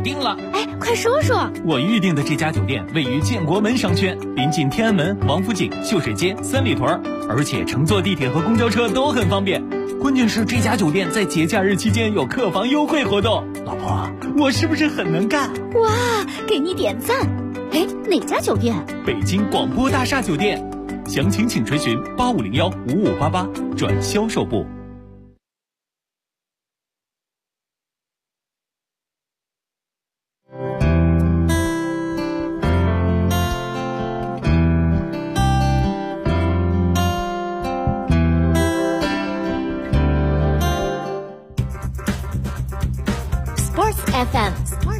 定了。 哎，快说说。 我预定的这家酒店位于建国门商圈，临近天安门、王府井、秀水街、三里屯，而且乘坐地铁和公交车都很方便。关键是这家酒店在节假日期间有客房优惠活动。老婆，我是不是很能干？ 哇，给你点赞。哎，哪家酒店？ 北京广播大厦酒店。详情请垂询8501-5588转销售部。 Sports FM，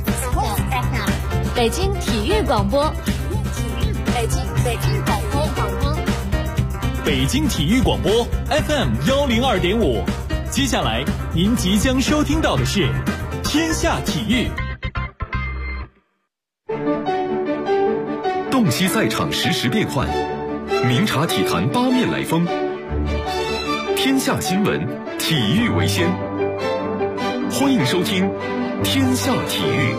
北京体育广播，北京广播， 北京体育广播 FM102.5。接下来您即将收听到的是天下体育。 洞悉赛场实时变幻，明察体坛八面来风。天下新闻，体育为先。欢迎收听天下体育。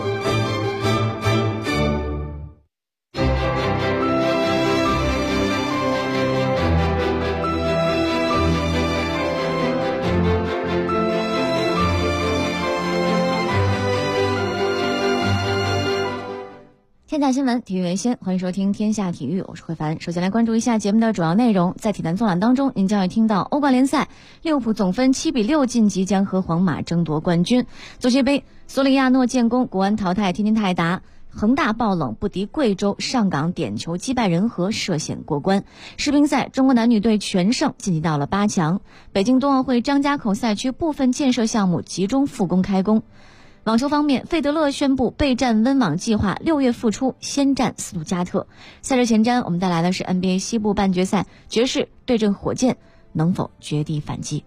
天下新闻，体育为先，欢迎收听天下体育，我是慧凡。首先来关注一下节目的主要内容。在体坛纵览当中，您将会听到欧冠联赛，利物浦总分7-6晋级，将和皇马争夺冠军。足协杯，索里亚诺建功，国安淘汰天津泰达。恒大爆冷不敌贵州，上港点球击败人和，涉险过关。世乒赛，中国男女队全胜，晋级到了8强。北京冬奥会张家口赛区部分建设项目集中复工开工。网球方面，费德勒宣布备战温网计划，6月复出，先战斯图加特。赛事前瞻，我们带来的是 NBA 西部半决赛，爵士对阵火箭，能否绝地反击？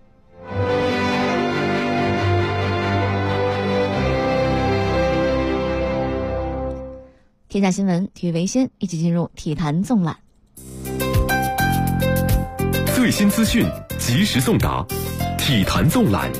天下新闻，体育为先，一起进入体坛纵览。 最新资讯，及时送达，体坛纵览。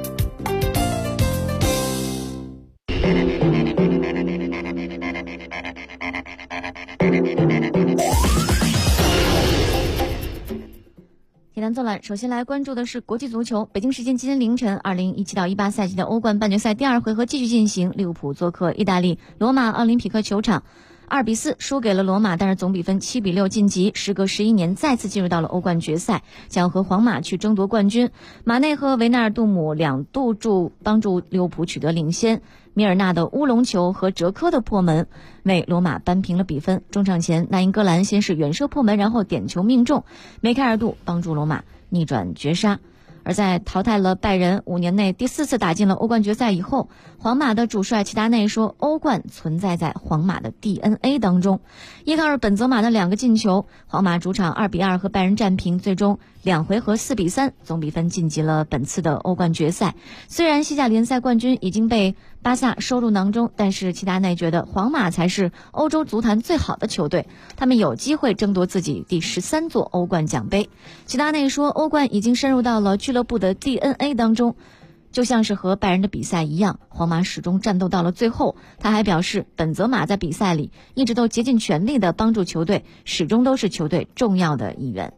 体坛纵览，首先来关注的是国际足球。北京时间今天凌晨，2017-18赛季的欧冠半决赛第二回合继续进行，利物浦做客意大利罗马奥林匹克球场，2-4输给了罗马，但是总比分7-6晋级，时隔11年再次进入到了欧冠决赛，将和皇马去争夺冠军。马内和维纳尔杜姆两度帮助利物浦取得领先，米尔纳的乌龙球和哲科的破门为罗马扳平了比分。中场前，那英格兰先是远射破门，然后点球命中，梅开二度帮助罗马逆转绝杀。而在淘汰了拜仁5年内第4次打进了欧冠决赛以后，皇马的主帅齐达内说，欧冠存在在皇马的 DNA 当中。依靠着本泽马的2个进球，皇马主场2-2和拜仁战平，最终2回合4-3，总比分晋级了本次的欧冠决赛。虽然西甲联赛冠军已经被巴萨收入囊中，但是齐达内觉得皇马才是欧洲足坛最好的球队，他们有机会争夺自己第13座欧冠奖杯。齐达内说，欧冠已经深入到了俱乐部的 DNA 当中，就像是和拜仁的比赛一样，皇马始终战斗到了最后。他还表示，本泽马在比赛里一直都竭尽全力地帮助球队，始终都是球队重要的一员。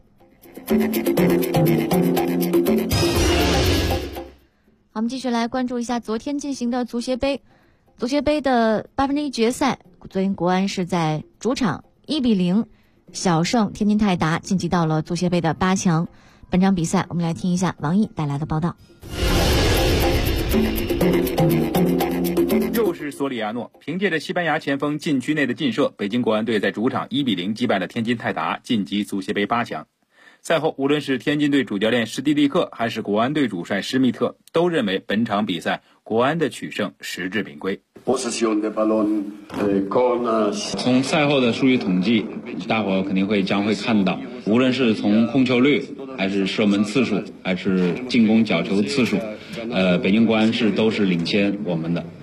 我们继续来关注一下昨天进行的足协杯。足协杯的1/8决赛，昨天国安是在主场1-0小胜天津泰达，晋级到了足协杯的8强。本场比赛我们来听一下王毅带来的报道。 又是索里亚诺，凭借着西班牙前锋禁区内的劲射，北京国安队在主场1-0击败了天津泰达，晋级足协杯8强。赛后，无论是天津队主教练施蒂利克还是国安队主帅施密特，都认为本场比赛国安的取胜实至名归。 从赛后的数据统计，大伙肯定将会看到，无论是从控球率，还是射门次数，还是进攻角球次数，北京国安都是领先我们的。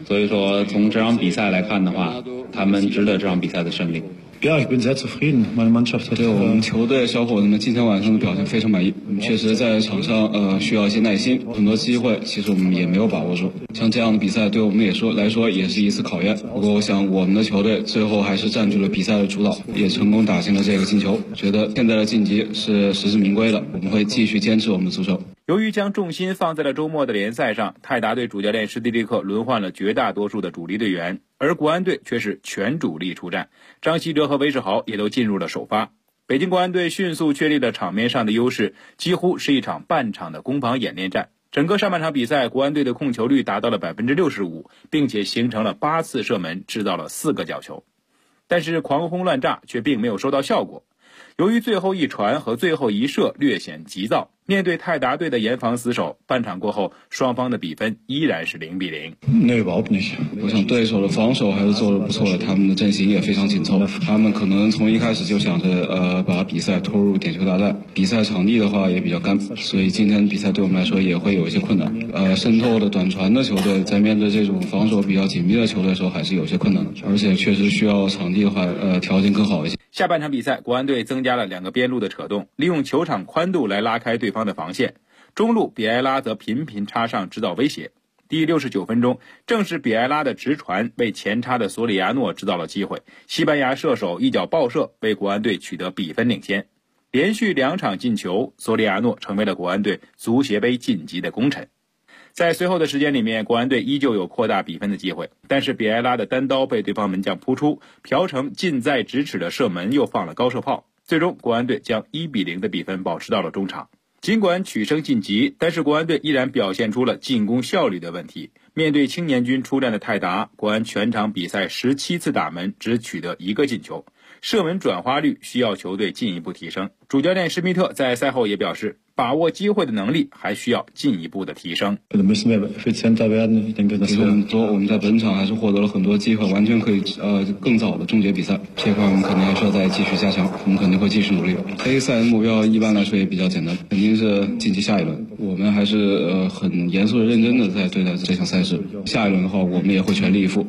所以说从这场比赛来看的话，他们值得这场比赛的胜利。 Ja, ich bin sehr zufrieden. Meine Mannschaft hat 对我们球队小伙子们今天晚上的表现非常满意。确实在场上需要一些耐心，很多机会其实我们也没有把握住。像这样的比赛对我们来说也是一次考验。不过我想我们的球队最后还是占据了比赛的主导，也成功打进了这个进球。觉得现在的晋级是实至名归的，我们会继续坚持我们的足球。 由于将重心放在了周末的联赛上，泰达队主教练施蒂利克轮换了绝大多数的主力队员，而国安队却是全主力出战，张稀哲和韦世豪也都进入了首发。北京国安队迅速确立了场面上的优势，几乎是一场半场的攻防演练战。整个上半场比赛，国安队的控球率达到了 65%， 并且形成了8次射门，制造了4个角球。但是狂轰乱炸却并没有收到效果。由于最后一传和最后一射略显急躁，面对泰达队的严防死守，半场过后双方的比分依然是0-0。 我想对手的防守还是做得不错的，他们的阵型也非常紧凑，他们可能从一开始就想着把比赛拖入点球大战。比赛场地的话也比较干，所以今天比赛对我们来说也会有一些困难。渗透的短传的球队在面对这种防守比较紧密的球队的时候还是有些困难的，而且确实需要场地的话条件更好一些。 下半场比赛，国安队增加了2个边路的扯动，利用球场宽度来拉开对方的防线。中路比埃拉则频频插上制造威胁。第69分钟，正是比埃拉的直传为前插的索里亚诺制造了机会，西班牙射手一脚爆射为国安队取得比分领先。连续2场进球，索里亚诺成为了国安队足协杯晋级的功臣。在随后的时间里面，国安队依旧有扩大比分的机会，但是比埃拉的单刀被对方门将扑出，朴成近在咫尺的射门又放了高射炮，最终国安队将1-0的比分保持到了中场。尽管取胜晋级，但是国安队依然表现出了进攻效率的问题。面对青年军出战的泰达，国安全场比赛17次打门只取得1个进球，射门转化率需要球队进一步提升。主教练施密特在赛后也表示，把握机会的能力还需要进一步的提升。 我们在本场还是获得了很多机会，完全可以更早的终结比赛。这块我们肯定还需要再继续加强，我们肯定会继续努力。黑赛的目标一般来说也比较简单，肯定是晋级下一轮。我们还是很严肃的、认真的在对待这场赛事。下一轮的话，我们也会全力以赴。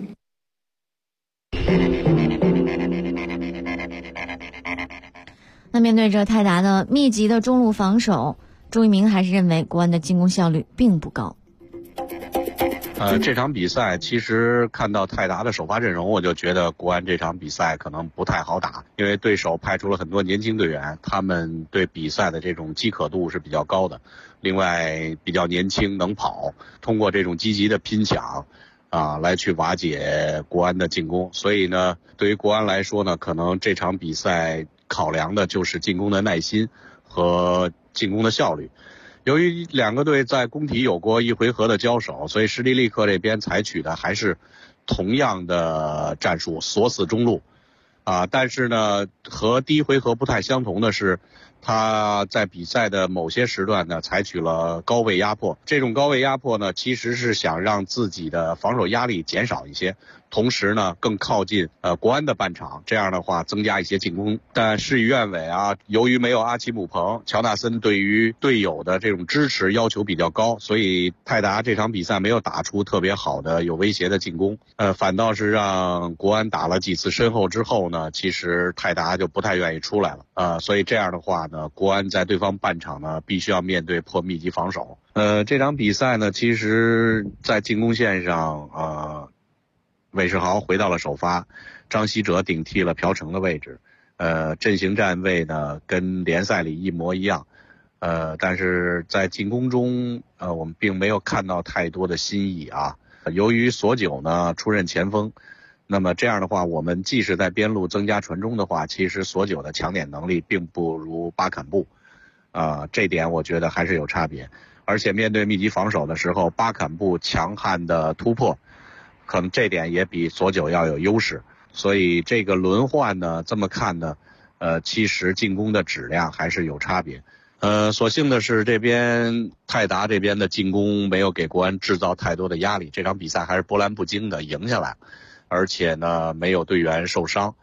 那面对着泰达的密集的中路防守，朱一鸣还是认为国安的进攻效率并不高。 这场比赛其实看到泰达的首发阵容，我就觉得国安这场比赛可能不太好打，因为对手派出了很多年轻队员，他们对比赛的这种饥渴度是比较高的，另外比较年轻能跑，通过这种积极的拼抢来去瓦解国安的进攻。所以呢，对于国安来说呢，可能这场比赛考量的就是进攻的耐心和进攻的效率。由于2个队在工体有过1回合的交手，所以施蒂利克这边采取的还是同样的战术，锁死中路但是呢，和第1回合不太相同的是，他在比赛的某些时段呢采取了高位压迫。这种高位压迫呢，其实是想让自己的防守压力减少一些，同时呢更靠近国安的半场，这样的话增加一些进攻。但事与愿违由于没有阿奇姆彭，乔纳森对于队友的这种支持要求比较高，所以泰达这场比赛没有打出特别好的有威胁的进攻，反倒是让国安打了几次身后之后呢，其实泰达就不太愿意出来了所以这样的话呢，国安在对方半场呢必须要面对破密集防守。这场比赛呢，其实在进攻线上韦世豪回到了首发，张稀哲顶替了朴成的位置，阵型站位呢跟联赛里一模一样，但是在进攻中我们并没有看到太多的新意由于索九呢出任前锋，那么这样的话，我们即使在边路增加传中的话，其实索九的抢点能力并不如巴坎布这点我觉得还是有差别。而且面对密集防守的时候，巴坎布强悍的突破可能这点也比索九要有优势，所以这个轮换呢，这么看呢其实进攻的质量还是有差别。所幸的是这边泰达这边的进攻没有给国安制造太多的压力，这场比赛还是波澜不惊的赢下来，而且呢没有队员受伤。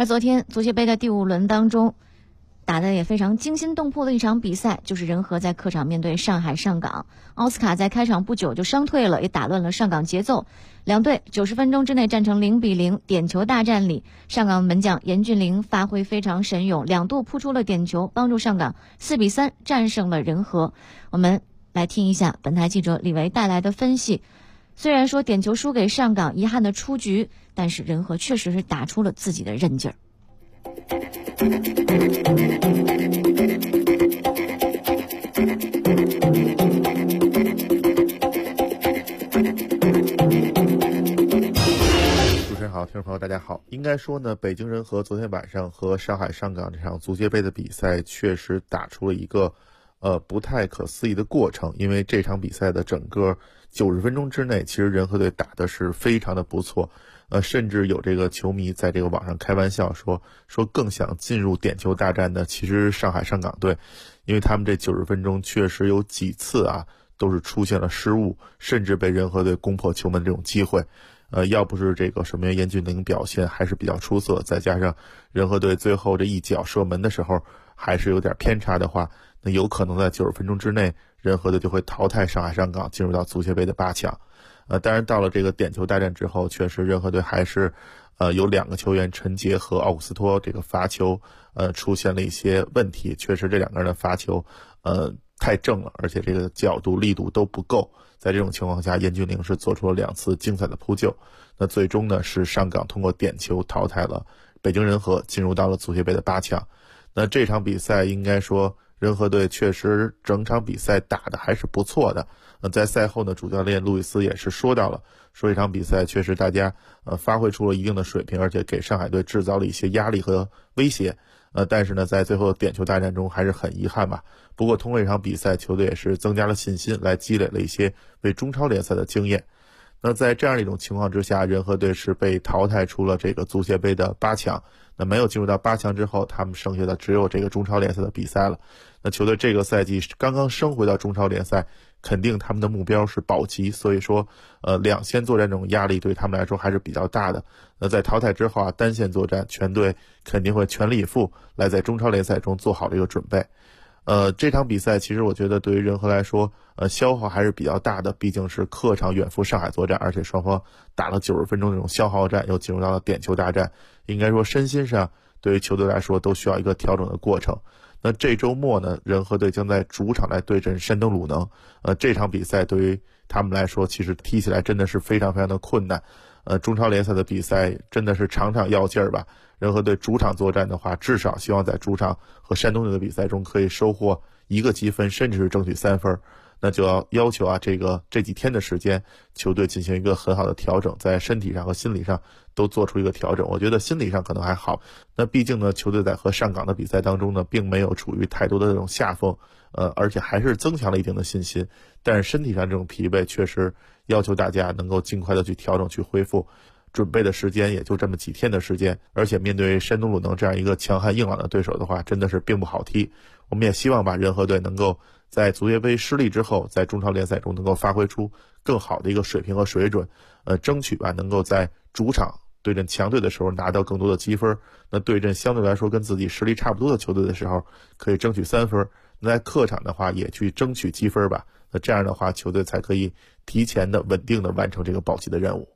昨天足协杯的第5轮当中，打得也非常惊心动魄的一场比赛，就是人和在客场面对上海上港。奥斯卡在开场不久就伤退了，也打乱了上港节奏。两队90分钟之内战成0-0，点球大战里，上港门将严俊凌发挥非常神勇，2度扑出了点球，帮助上港4-3战胜了人和。我们来听一下本台记者李维带来的分析。虽然说点球输给上港，遗憾的出局，但是人和确实是打出了自己的韧劲儿。 主持人好，听众朋友大家好。应该说呢，北京人和昨天晚上和上海上港这场足协杯的比赛确实打出了一个不太可思议的过程。因为这场比赛的整个90分钟之内，其实人和队打的是非常的不错。甚至有这个球迷在这个网上开玩笑说更想进入点球大战的其实上海上港队，因为他们这90分钟确实有几次都是出现了失误，甚至被人和队攻破球门这种机会。要不是这个守门员严俊凌表现还是比较出色，再加上人和队最后这一脚射门的时候还是有点偏差的话，那有可能在90分钟之内人和队就会淘汰上海上港，进入到足协杯的8强。当然到了这个点球大战之后，确实人和队还是有2个球员陈杰和奥古斯托这个罚球出现了一些问题，确实这2个人的罚球太正了，而且这个角度力度都不够。在这种情况下，严俊凌是做出了2次精彩的扑救。那最终呢是上港通过点球淘汰了北京人和，进入到了足协杯的8强。那这场比赛应该说人和队确实整场比赛打得还是不错的。在赛后呢，主教练路易斯也是说到了，说这场比赛确实大家发挥出了一定的水平，而且给上海队制造了一些压力和威胁。但是呢在最后点球大战中还是很遗憾吧。不过通过这场比赛，球队也是增加了信心，来积累了一些为中超联赛的经验。那在这样一种情况之下，人和队是被淘汰出了这个足协杯的8强。那没有进入到8强之后，他们剩下的只有这个中超联赛的比赛了。那球队这个赛季刚刚升回到中超联赛，肯定他们的目标是保级，所以说两线作战这种压力对他们来说还是比较大的。那在淘汰之后单线作战，全队肯定会全力以赴来在中超联赛中做好这个准备。这场比赛其实我觉得对于人和来说消耗还是比较大的，毕竟是客场远赴上海作战，而且双方打了90分钟这种消耗战，又进入到了点球大战，应该说身心上对于球队来说都需要一个调整的过程。那这周末呢，人和队将在主场来对阵山东鲁能。这场比赛对于他们来说其实踢起来真的是非常非常的困难。中超联赛的比赛真的是场场要劲儿吧。人和队主场作战的话，至少希望在主场和山东队的比赛中可以收获1个积分，甚至是争取3分。那就要求这几天的时间，球队进行一个很好的调整，在身体上和心理上都做出一个调整。我觉得心理上可能还好，那毕竟呢，球队在和上港的比赛当中呢，并没有处于太多的这种下风，而且还是增强了一定的信心。但是身体上这种疲惫，确实要求大家能够尽快的去调整、去恢复。准备的时间也就这么几天的时间，而且面对山东鲁能这样一个强悍硬朗的对手的话，真的是并不好踢。我们也希望吧，人和队能够在足协杯失利之后，在中超联赛中能够发挥出更好的一个水平和水准，争取吧能够在主场对阵强队的时候拿到更多的积分，那对阵相对来说跟自己实力差不多的球队的时候，可以争取3分。那在客场的话，也去争取积分吧。那这样的话，球队才可以提前的稳定的完成这个保级的任务。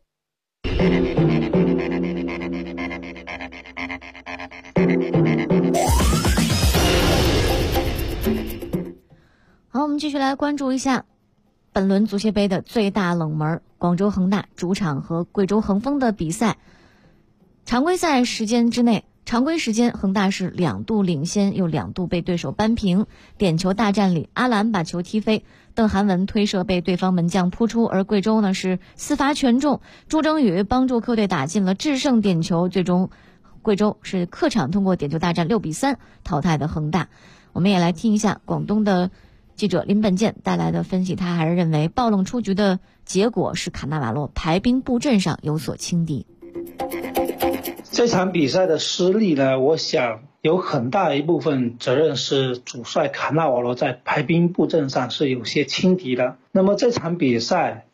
好，我们继续来关注一下本轮足协杯的最大冷门——广州恒大主场和贵州恒丰的比赛。常规时间恒大是2度领先，又2度被对手扳平。点球大战里，阿兰把球踢飞，邓涵文推射被对方门将扑出，而贵州呢是4罚全中，朱征宇帮助客队打进了制胜点球，最终贵州是客场通过点球大战6-3淘汰的恒大。我们也来听一下广东的记者林本健带来的分析，他还是认为爆冷出局的结果是卡纳瓦罗排兵布阵上有所轻敌。 这场比赛的失利呢，我想有很大一部分责任是主帅卡纳瓦罗在排兵布阵上是有些轻敌的。那么这场比赛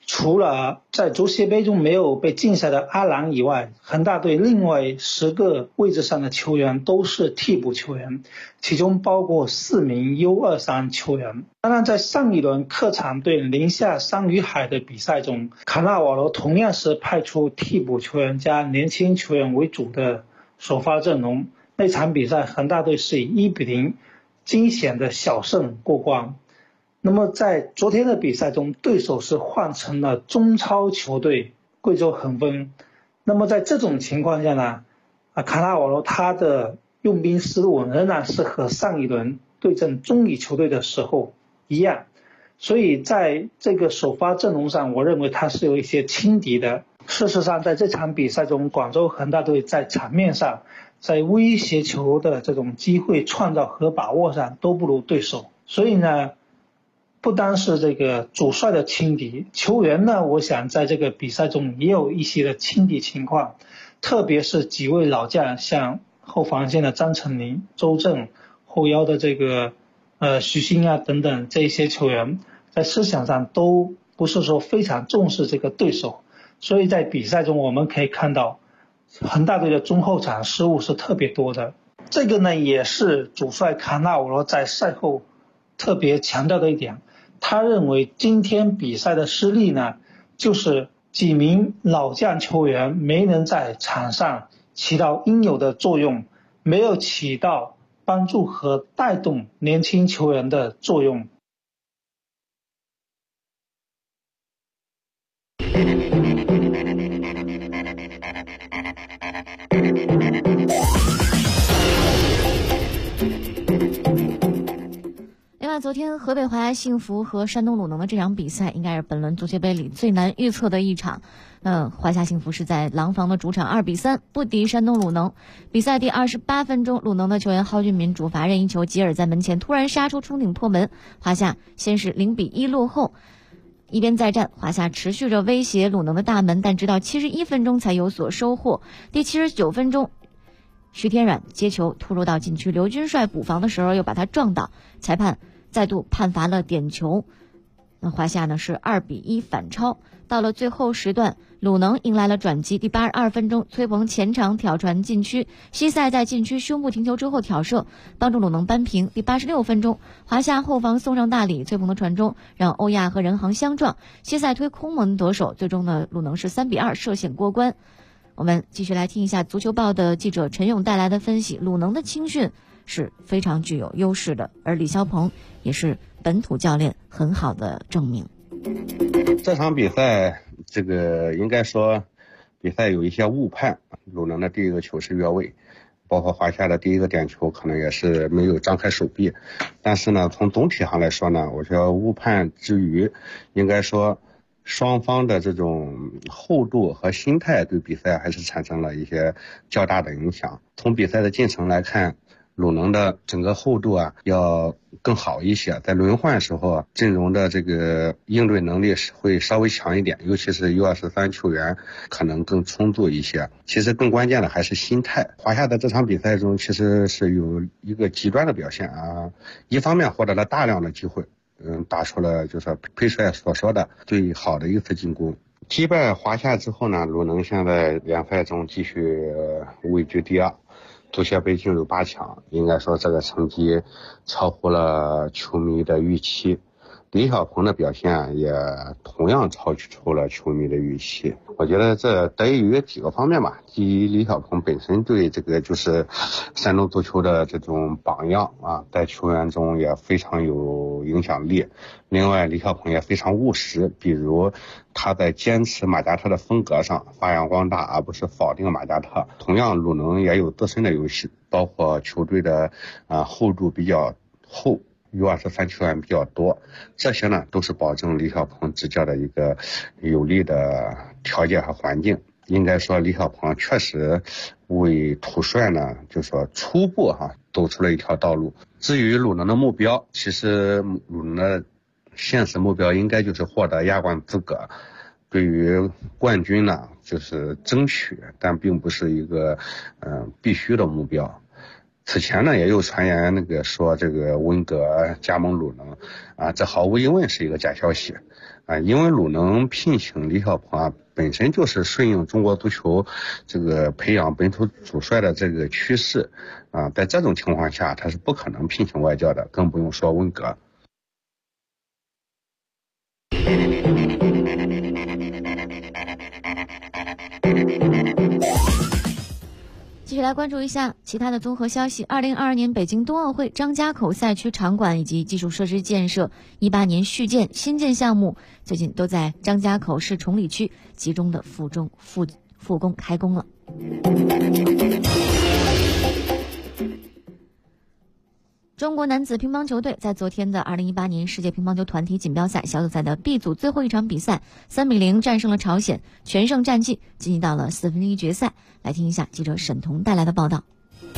除了在足协杯中没有被禁赛的阿兰以外，恒大队另外10个位置上的球员都是替补球员，其中包括4名 U23 球员。当然，在上一轮客场对宁夏桑与海的比赛中，卡纳瓦罗同样是派出替补球员加年轻球员为主的首发阵容。那场比赛恒大队是以1-0惊险的小胜过关。那么在昨天的比赛中，对手是换成了中超球队贵州恒丰。那么在这种情况下呢，卡纳瓦罗他的用兵思路仍然是和上一轮对阵中乙球队的时候一样，所以在这个首发阵容上，我认为他是有一些轻敌的。事实上，在这场比赛中，广州恒大队在场面上，在威胁球的这种机会创造和把握上都不如对手，所以呢，不单是这个主帅的轻敌，球员呢，我想在这个比赛中也有一些的轻敌情况，特别是几位老将，像后防线的张成林、周正，后腰的这个徐新等等，这些球员在思想上都不是说非常重视这个对手，所以在比赛中我们可以看到恒大队的中后场失误是特别多的。这个呢，也是主帅卡纳瓦罗在赛后特别强调的一点。他认为今天比赛的失利呢，就是几名老将球员没能在场上起到应有的作用，没有起到帮助和带动年轻球员的作用。 昨天河北华夏幸福和山东鲁能的这场比赛应该是本轮足协杯里最难预测的一场。华夏幸福是在廊坊的主场2-3不敌山东鲁能。比赛第28分钟，鲁能的球员蒿俊闵主罚任意球，吉尔在门前突然杀出冲顶破门，华夏先是0-1落后。一边再战，华夏持续着威胁鲁能的大门，但直到71分钟才有所收获。第79分钟，徐天软接球突入到禁区，刘军帅补防的时候又把他撞倒，裁判再度判罚了点球。那华夏呢是2-1反超。到了最后时段，鲁能迎来了转机。第82分钟，崔鹏前场挑传禁区，西塞在禁区胸部停球之后挑射，帮助鲁能扳平。第86分钟，华夏后防送上大礼，崔鹏的传中让欧亚和任航相撞，西塞推空门得手，最终呢鲁能是3-2涉险过关。我们继续来听一下足球报的记者陈勇带来的分析。鲁能的青训是非常具有优势的，而李霄鹏也是本土教练很好的证明。 这场比赛应该说比赛有一些误判，鲁能的第一个球是越位，包括华夏的第一个点球可能也是没有张开手臂，但是呢从总体上来说呢，我觉得误判之余，应该说双方的这种厚度和心态对比赛还是产生了一些较大的影响。从比赛的进程来看，鲁能的整个厚度要更好一些，在轮换时候阵容的这个应对能力会稍微强一点，尤其是 U23 球员可能更充足一些。其实更关键的还是心态。华夏的这场比赛中其实是有一个极端的表现一方面获得了大量的机会，打出了就是裴帅所说的最好的一次进攻。击败华夏之后呢，鲁能现在联赛中继续位居第2，足协杯进入8强，应该说这个成绩超乎了球迷的预期。李晓鹏的表现也同样超出了球迷的预期。我觉得这得益于几个方面吧。第一，李晓鹏本身对这个就是山东足球的这种榜样在球员中也非常有影响力。另外，李晓鹏也非常务实，比如他在坚持马加特的风格上发扬光大，而不是否定马加特。同样，鲁能也有自身的优势，包括球队的厚度比较厚，U23 球员比较多，这些呢都是保证李晓鹏执教的一个有利的条件和环境。应该说李晓鹏确实为土帅呢就说初步走出了一条道路。至于鲁能的目标，其实鲁能的现实目标应该就是获得亚冠资格，对于冠军呢就是争取，但并不是一个必须的目标。此前呢也有传言说这个温格加盟鲁能这毫无疑问是一个假消息。 因为鲁能聘请李小鹏本身就是顺应中国足球这个培养本土主帅的这个趋势在这种情况下他是不可能聘请外教的，更不用说温格。 继续来关注一下其他的综合消息。2022年北京冬奥会张家口赛区场馆以及基础设施建设18年续建新建项目最近都在张家口市崇礼区集中的复工开工了。中国男子乒乓球队在昨天的2018年世界乒乓球团体锦标赛小组赛的 B 组最后一场比赛3比0战胜了朝鲜，全胜战绩晋级到了1/4决赛。来听一下记者沈彤带来的报道。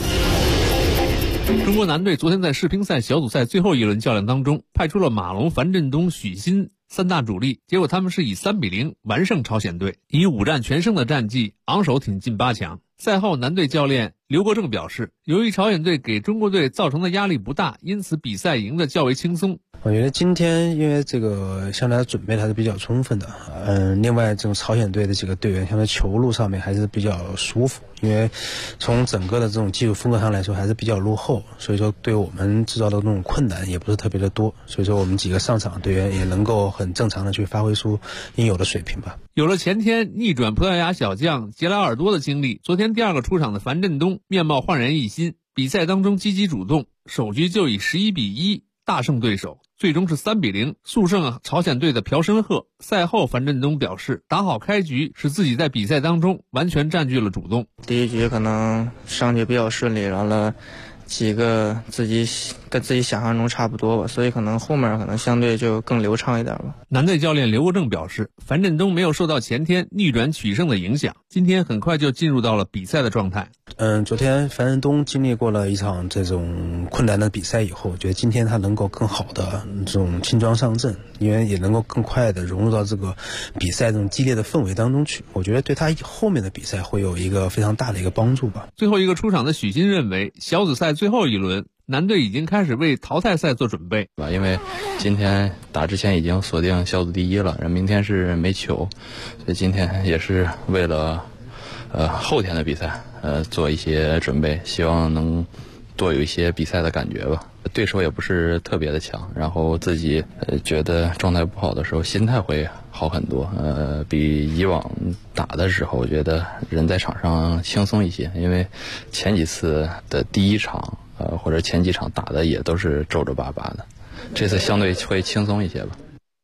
中国男队昨天在世乒赛小组赛最后一轮较量当中，派出了马龙、樊振东、许昕3大主力，结果他们是以3比0完胜朝鲜队，以5战全胜的战绩昂首挺进8强。赛后，男队教练刘国正表示，由于朝鲜队给中国队造成的压力不大，因此比赛赢得较为轻松。 我觉得今天因为这个相对准备还是比较充分的，另外这种朝鲜队的几个队员相对球路上面还是比较舒服，因为从整个的这种技术风格上来说还是比较落后，所以说对我们制造的这种困难也不是特别的多，所以说我们几个上场队员也能够很正常的去发挥出应有的水平吧。 有了前天逆转葡萄牙小将杰拉尔多的经历，昨天第二个出场的樊振东面貌焕然一新，比赛当中积极主动，首局就以11比1大胜对手，最终是3比0速胜朝鲜队的朴申赫。赛后樊振东表示，打好开局使自己在比赛当中完全占据了主动。 第一局可能上局比较顺利，然后了几个跟自己想象中差不多吧，所以可能后面可能相对就更流畅一点吧。 男队教练刘国正表示，樊振东没有受到前天逆转取胜的影响，今天很快就进入到了比赛的状态。 昨天樊振东经历过了一场这种困难的比赛以后，我觉得今天他能够更好的这种轻装上阵，因为也能够更快的融入到这个比赛这种激烈的氛围当中去，我觉得对他后面的比赛会有一个非常大的一个帮助吧。 最后一个出场的许昕认为，小组赛最后一轮男队已经开始为淘汰赛做准备， 因为今天打之前已经锁定小组第一了，明天是没球，所以今天也是为了后天的比赛做一些准备，希望能多有一些比赛的感觉吧。对手也不是特别的强，然后自己觉得状态不好的时候心态会好很多，比以往打的时候我觉得人在场上轻松一些，因为前几次的第一场或者前几场打的也都是皱皱巴巴的，这次相对会轻松一些吧。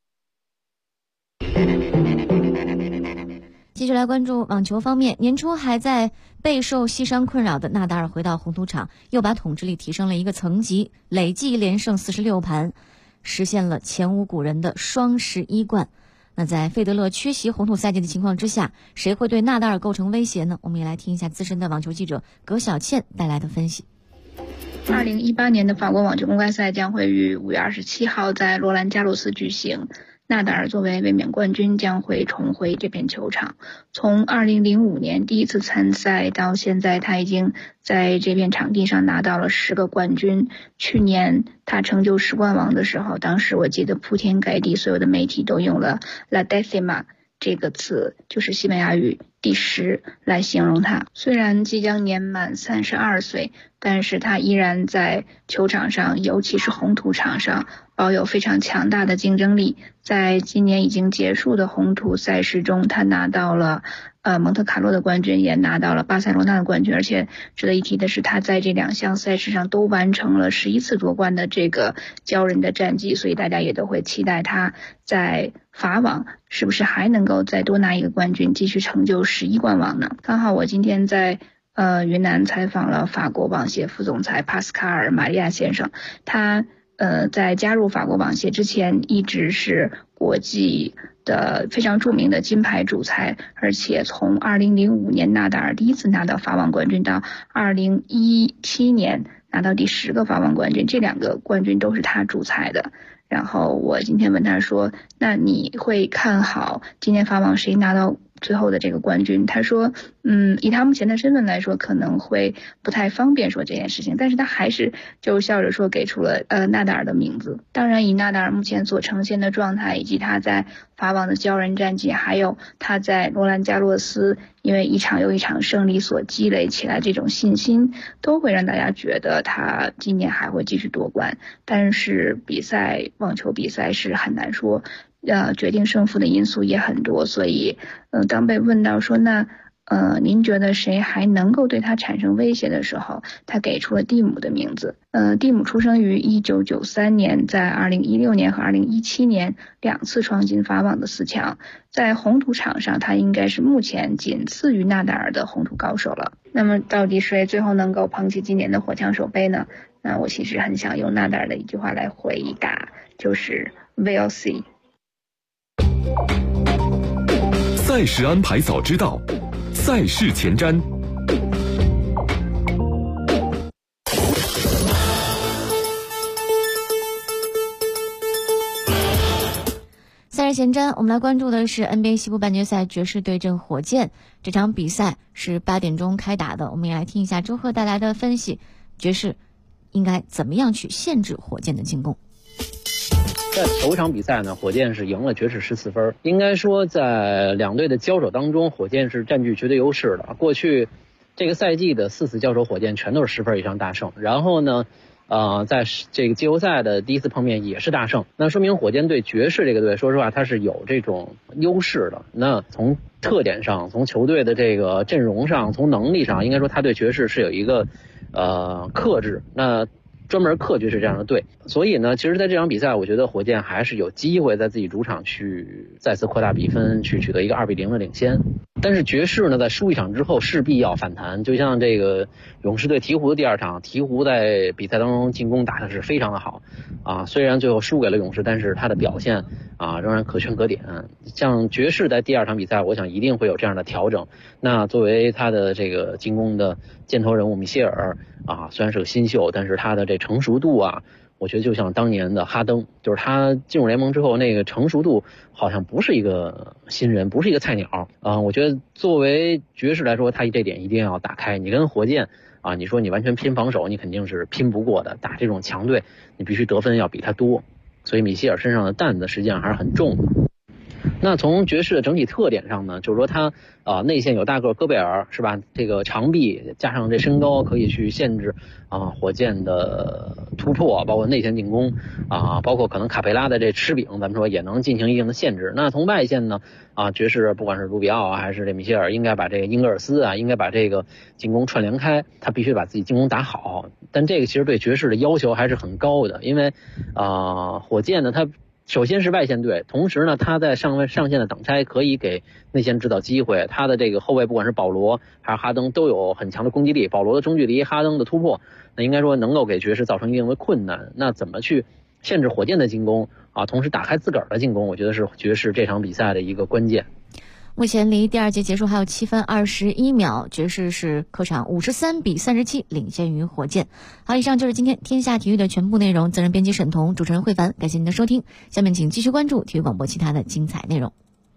继续来关注网球方面，年初还在备受膝伤困扰的纳达尔回到红土场，又把统治力提升了一个层级，累计连胜46盘，实现了前无古人的双11冠。那在费德勒缺席红土赛季的情况之下，谁会对纳达尔构成威胁呢？我们也来听一下资深的网球记者葛小倩带来的分析。 2018年的法国网球公开赛将会于5月27号在罗兰加洛斯举行。纳达尔作为卫冕冠军将会重回这片球场。从2005年第一次参赛到现在，他已经在这片场地上拿到了10个冠军。去年他成就10冠王的时候，当时我记得铺天盖地所有的媒体都用了 La Decima 这个词，就是西班牙语第10来形容他。虽然即将年满32岁，但是他依然在球场上，尤其是红土场上保有非常强大的竞争力。在今年已经结束的红土赛事中，他拿到了蒙特卡洛的冠军，也拿到了巴塞罗那的冠军，而且值得一提的是，他在这2项赛事上都完成了11次夺冠的这个骄人的战绩，所以大家也都会期待他在法网是不是还能够再多拿一个冠军，继续成就11冠王呢？刚好我今天在云南采访了法国网协副总裁帕斯卡尔·玛利亚先生，他在加入法国网协之前一直是国际的非常著名的金牌主裁，而且从2005年纳达尔第一次拿到法网冠军到2017年拿到第10个法网冠军，这2个冠军都是他主裁的。然后我今天问他说，那你会看好今年法网谁拿到最后的这个冠军。他说以他目前的身份来说可能会不太方便说这件事情，但是他还是就笑着说给出了纳达尔的名字。当然以纳达尔目前所呈现的状态，以及他在法网的骄人战绩，还有他在罗兰加洛斯因为一场又一场胜利所积累起来这种信心，都会让大家觉得他今年还会继续夺冠。但是网球比赛是很难说决定胜负的因素也很多，所以当被问到说您觉得谁还能够对他产生威胁的时候，他给出了蒂姆的名字。蒂姆出生于1993年，在2016年和2017年2次创进法网的4强，在红土场上他应该是目前仅次于纳达尔的红土高手了。那么到底谁最后能够捧起今年的火枪手杯呢？那我其实很想用纳达尔的一句话来回答，就是 We'll see。 赛事安排早知道，赛事前瞻。 赛事前瞻，我们来关注的是 NBA 西部半决赛爵士对阵火箭，这场比赛是8点钟开打的。我们也来听一下周贺带来的分析，爵士应该怎么样去限制火箭的进攻。 在首场比赛呢，火箭是赢了爵士14分。应该说在两队的交手当中，火箭是占据绝对优势的。过去这个赛季的4次交手，火箭全都是10分以上大胜。然后呢在这个季后赛的第一次碰面也是大胜，那说明火箭队爵士这个队说实话它是有这种优势的。那从特点上，从球队的这个阵容上，从能力上，应该说他对爵士是有一个克制，那专门克爵士这样的队。所以呢，其实在这场比赛我觉得火箭还是有机会在自己主场去再次扩大比分，去取得一个2-0的领先。但是爵士呢在输一场之后势必要反弹，就像这个勇士队鹈鹕的第2场，鹈鹕在比赛当中进攻打的是非常的好虽然最后输给了勇士，但是他的表现仍然可圈可点。像爵士在第2场比赛我想一定会有这样的调整。那作为他的这个进攻的箭头人物米歇尔虽然是个新秀，但是他的这成熟度我觉得就像当年的哈登，就是他进入联盟之后那个成熟度好像不是一个新人，不是一个菜鸟我觉得作为爵士来说，他这点一定要打开。你跟火箭你说你完全拼防守，你肯定是拼不过的。打这种强队，你必须得分要比他多，所以米歇尔身上的担子实际上还是很重的。那从爵士的整体特点上呢，就是说他内线有大个戈贝尔是吧，这个长臂加上这身高可以去限制火箭的突破，包括内线进攻包括可能卡佩拉的这吃饼咱们说也能进行一定的限制。那从外线呢爵士不管是卢比奥还是这米歇尔，应该把这个英格尔斯应该把这个进攻串联开，他必须把自己进攻打好。但这个其实对爵士的要求还是很高的，因为火箭呢他首先是外线队，同时呢他在上线的挡拆可以给内线制造机会。他的这个后卫不管是保罗还是哈登都有很强的攻击力，保罗的中距离，哈登的突破，那应该说能够给爵士造成一定的困难。那怎么去限制火箭的进攻同时打开自个儿的进攻，我觉得是爵士这场比赛的一个关键。 目前离第2节结束还有7分21秒，爵士是客场53-37领先于火箭。好，以上就是今天天下体育的全部内容。责任编辑沈彤，主持人慧凡，感谢您的收听。下面请继续关注体育广播其他的精彩内容。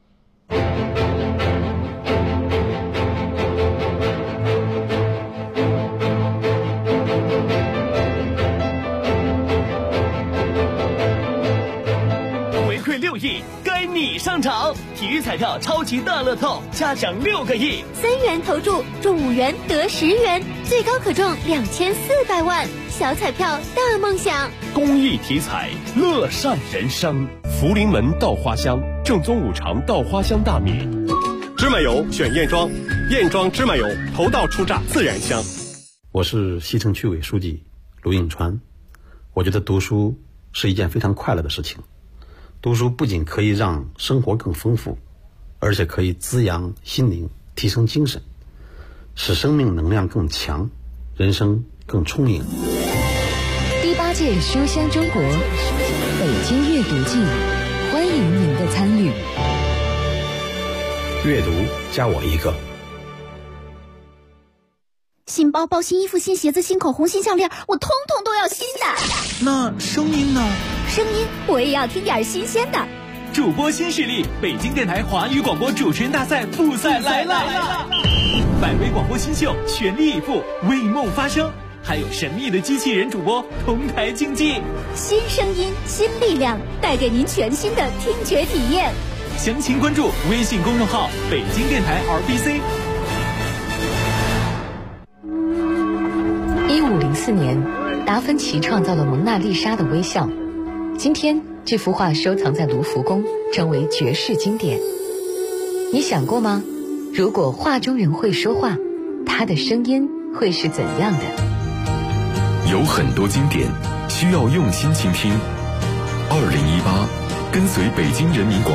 回馈6亿，该你上场！体育彩票超级大乐透，加奖6个亿 ，3元投注中5元得10元，最高可中2400万，小彩票大梦想。 公益体彩，乐善人生。 福临门稻花香，正宗5常稻花香大米。芝麻油选燕庄，燕庄芝麻油，头道出榨自然香。 我是西城区委书记卢应川。我觉得读书是一件非常快乐的事情。读书不仅可以让生活更丰富，而且可以滋养心灵，提升精神，使生命能量更强，人生更充盈。 第8届书香中国北京阅读季，欢迎您的参与。 阅读加我一个。 新包包、新衣服、新鞋子、新口红、新项链，我通通都要新的。 那声音呢？ 声音我也要听点新鲜的。 主播新势力，北京电台华语广播主持人大赛复赛来了！100位广播新秀全力以赴，为梦发声。还有神秘的机器人主播同台竞技， 新声音新力量，带给您全新的听觉体验。 详情关注微信公众号北京电台 RBC。 1504年，达芬奇创造了蒙娜丽莎的微笑。今天这幅画收藏在卢浮宫，成为绝世经典。你想过吗？如果画中人会说话，他的声音会是怎样的？ 有很多经典需要用心倾听。2018，跟随北京人民广